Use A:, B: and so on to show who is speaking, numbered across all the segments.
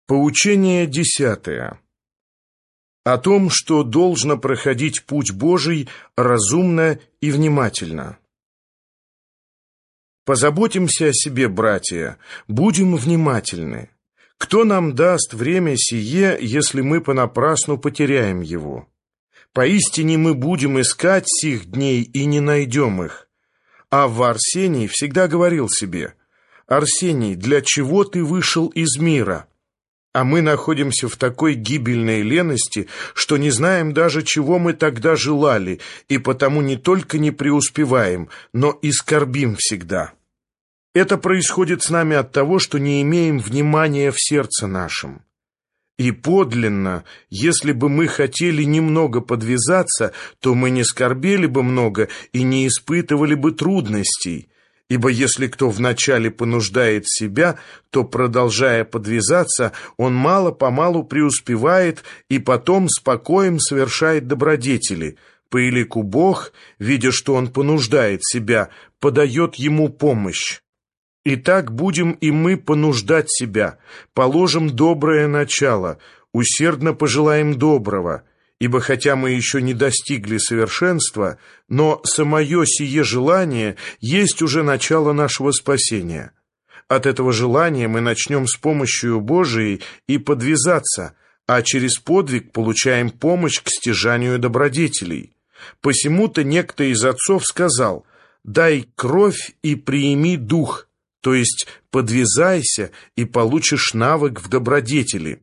A: Поучение 10. О том, что должно проходить путь Божий разумно и внимательно. Позаботимся о себе, братья, будем внимательны. Кто нам даст время сие, если мы понапрасну потеряем его? Поистине мы будем искать сих дней и не найдем их. Авва Арсений всегда говорил себе: «Арсений, для чего ты вышел из мира?» А мы находимся в такой гибельной лености, что не знаем даже, чего мы тогда желали, и потому не только не преуспеваем, но и скорбим всегда. Это происходит с нами от того, что не имеем внимания в сердце нашем. И подлинно, если бы мы хотели немного подвязаться, то мы не скорбели бы много и не испытывали бы трудностей. Ибо если кто вначале понуждает себя, то, продолжая подвязаться, он мало-помалу преуспевает и потом спокоем совершает добродетели. По элику Бог, видя, что он понуждает себя, подает ему помощь. Итак, будем и мы понуждать себя, положим доброе начало, усердно пожелаем доброго. Ибо хотя мы еще не достигли совершенства, но самое сие желание есть уже начало нашего спасения. От этого желания мы начнем с помощью Божией и подвязаться, а через подвиг получаем помощь к стяжанию добродетелей. Посему-то некто из отцов сказал: «Дай кровь и приими дух», то есть подвязайся и получишь навык в добродетели.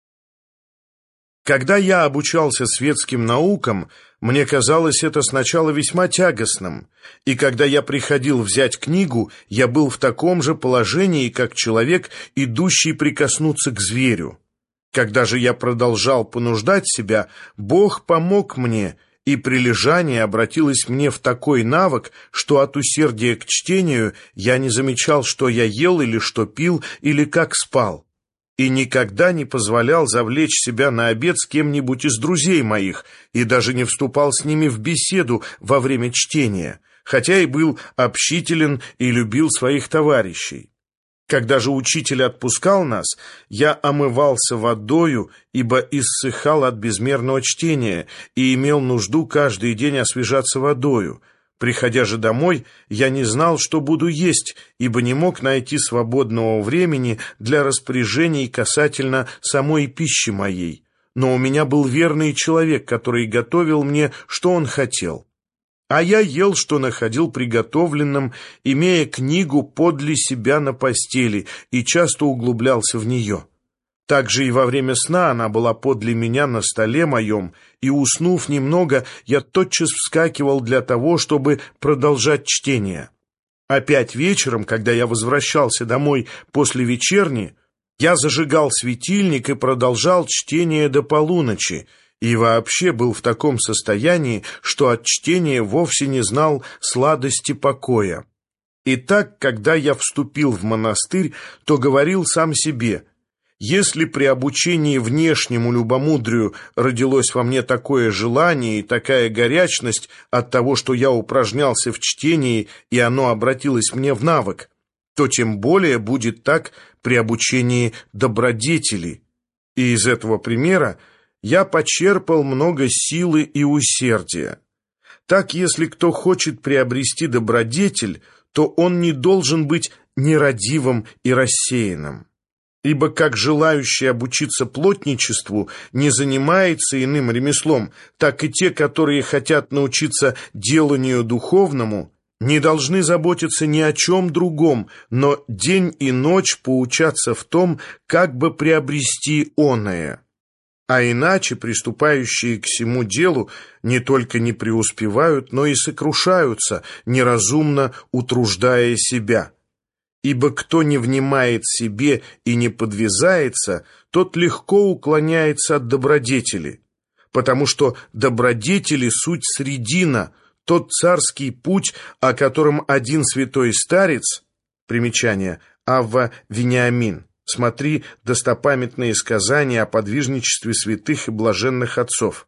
A: Когда я обучался светским наукам, мне казалось это сначала весьма тягостным, и когда я приходил взять книгу, я был в таком же положении, как человек, идущий прикоснуться к зверю. Когда же я продолжал понуждать себя, Бог помог мне, и прилежание обратилось мне в такой навык, что от усердия к чтению я не замечал, что я ел или что пил, или как спал. И никогда не позволял завлечь себя на обед с кем-нибудь из друзей моих, и даже не вступал с ними в беседу во время чтения, хотя и был общителен и любил своих товарищей. Когда же учитель отпускал нас, я омывался водою, ибо иссыхал от безмерного чтения и имел нужду каждый день освежаться водою. Приходя же домой, я не знал, что буду есть, ибо не мог найти свободного времени для распоряжений касательно самой пищи моей. Но у меня был верный человек, который готовил мне, что он хотел. А я ел, что находил приготовленным, имея книгу подле себя на постели, и часто углублялся в нее. Также и во время сна она была подле меня на столе моем, и, уснув немного, я тотчас вскакивал для того, чтобы продолжать чтение. Опять вечером, когда я возвращался домой после вечерни, я зажигал светильник и продолжал чтение до полуночи, и вообще был в таком состоянии, что от чтения вовсе не знал сладости покоя. Итак, когда я вступил в монастырь, то говорил сам себе: если при обучении внешнему любомудрию родилось во мне такое желание и такая горячность от того, что я упражнялся в чтении, и оно обратилось мне в навык, то тем более будет так при обучении добродетели. И из этого примера я почерпал много силы и усердия. Так, если кто хочет приобрести добродетель, то он не должен быть нерадивым и рассеянным. Ибо как желающий обучиться плотничеству не занимается иным ремеслом, так и те, которые хотят научиться деланию духовному, не должны заботиться ни о чем другом, но день и ночь поучаться в том, как бы приобрести оное. А иначе приступающие к сему делу не только не преуспевают, но и сокрушаются, неразумно утруждая себя. Ибо кто не внимает себе и не подвязается, тот легко уклоняется от добродетели, потому что добродетели суть средина, тот царский путь, о котором один святой старец, примечание, Авва Вениамин, смотри достопамятные сказания о подвижничестве святых и блаженных отцов,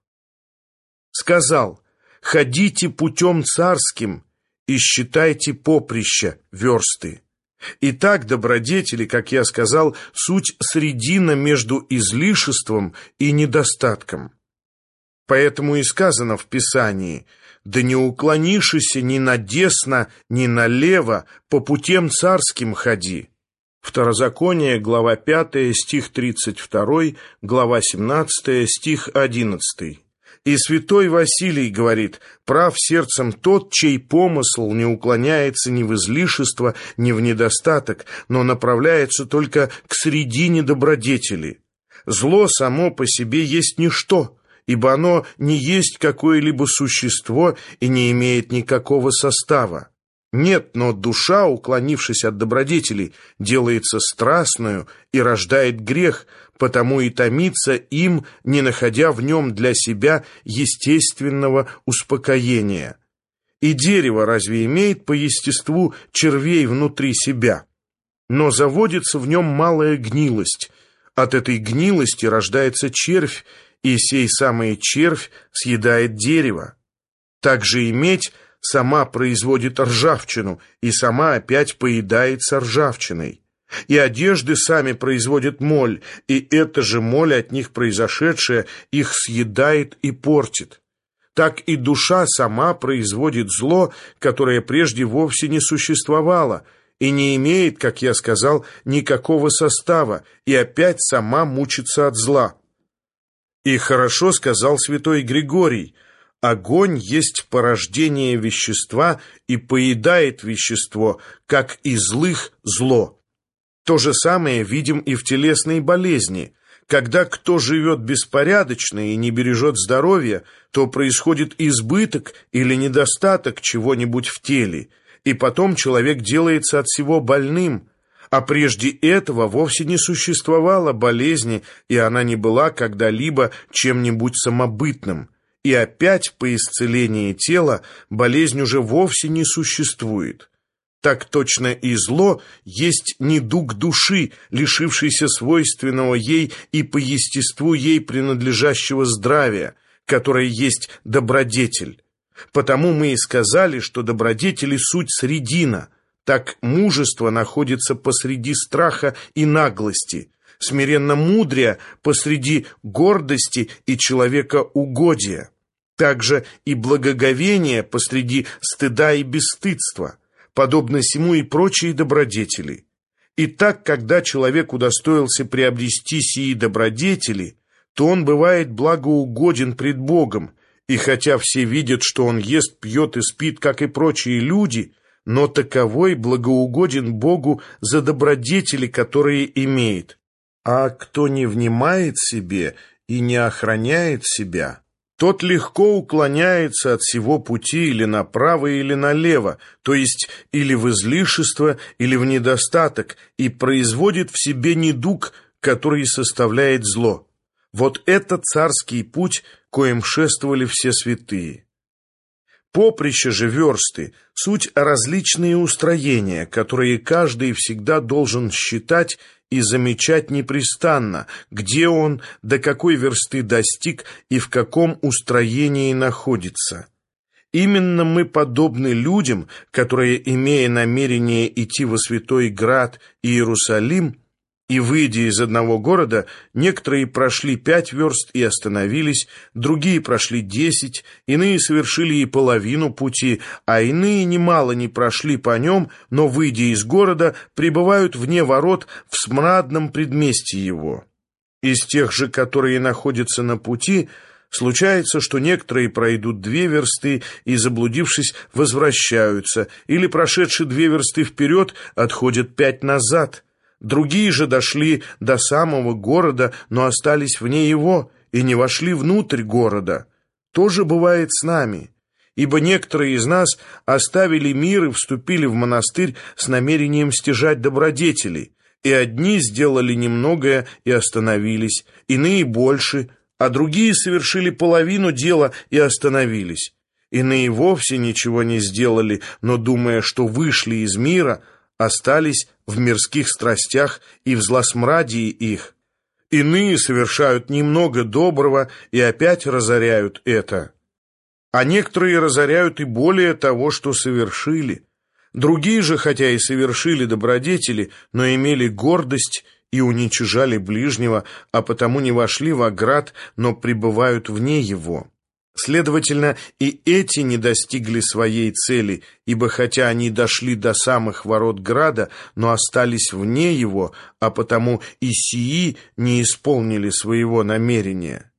A: сказал: «Ходите путем царским и считайте поприща, версты. Итак, добродетели, как я сказал, суть средина между излишеством и недостатком. Поэтому и сказано в Писании: «Да не уклонишься ни надесно, ни налево, по путям царским ходи». Второзаконие, глава 5, стих 32, глава 17, стих 11. И святой Василий говорит: «Прав сердцем тот, чей помысл не уклоняется ни в излишество, ни в недостаток, но направляется только к средине добродетели. Зло само по себе есть ничто, ибо оно не есть какое-либо существо и не имеет никакого состава. Нет, но душа, уклонившись от добродетелей, делается страстную и рождает грех, потому и томится им, не находя в нем для себя естественного успокоения. И дерево разве имеет по естеству червей внутри себя? Но заводится в нем малая гнилость. От этой гнилости рождается червь, и сей самый червь съедает дерево. Также и медь сама производит ржавчину, и сама опять поедается ржавчиной. И одежды сами производят моль, и эта же моль, от них произошедшая, их съедает и портит. Так и душа сама производит зло, которое прежде вовсе не существовало, и не имеет, как я сказал, никакого состава, и опять сама мучится от зла. И хорошо сказал святой Григорий: огонь есть порождение вещества и поедает вещество, как и злых зло. То же самое видим и в телесной болезни. Когда кто живет беспорядочно и не бережет здоровья, то происходит избыток или недостаток чего-нибудь в теле, и потом человек делается от всего больным. А прежде этого вовсе не существовало болезни, и она не была когда-либо чем-нибудь самобытным. И опять по исцелении тела болезнь уже вовсе не существует. Так точно и зло есть недуг души, лишившийся свойственного ей и по естеству ей принадлежащего здравия, которое есть добродетель. Потому мы и сказали, что добродетели суть средина. Так мужество находится посреди страха и наглости, смиренно-мудрее посреди гордости и человекоугодия. Также и благоговение посреди стыда и бесстыдства. Подобно сему и прочие добродетели. И так, когда человек удостоился приобрести сии добродетели, то он бывает благоугоден пред Богом, и хотя все видят, что он ест, пьет и спит, как и прочие люди, но таковой благоугоден Богу за добродетели, которые имеет. А кто не внимает себе и не охраняет себя, тот легко уклоняется от сего пути или направо, или налево, то есть или в излишество, или в недостаток, и производит в себе недуг, который составляет зло. Вот это царский путь, коим шествовали все святые. Поприще же версты — суть различные устроения, которые каждый всегда должен считать и замечать непрестанно, где он, до какой версты достиг и в каком устроении находится. Именно мы подобны людям, которые, имея намерение идти во Святой Град Иерусалим, и, выйдя из одного города, некоторые прошли 5 верст и остановились, другие прошли 10, иные совершили и половину пути, а иные немало не прошли по нем, но, выйдя из города, пребывают вне ворот в смрадном предместье его. Из тех же, которые находятся на пути, случается, что некоторые пройдут 2 версты и, заблудившись, возвращаются, или, прошедшие 2 версты вперед, отходят 5 назад. Другие же дошли до самого города, но остались вне его и не вошли внутрь города. То же бывает с нами, ибо некоторые из нас оставили мир и вступили в монастырь с намерением стяжать добродетели, и одни сделали немногое и остановились, иные больше, а другие совершили половину дела и остановились. Иные вовсе ничего не сделали, но, думая, что вышли из мира, остались в мирских страстях и в злосмрадии их. Иные совершают немного доброго и опять разоряют это. А некоторые разоряют и более того, что совершили. Другие же, хотя и совершили добродетели, но имели гордость и уничижали ближнего, а потому не вошли во град, но пребывают вне его. Следовательно, и эти не достигли своей цели, ибо хотя они дошли до самых ворот града, но остались вне его, а потому и сии не исполнили своего намерения.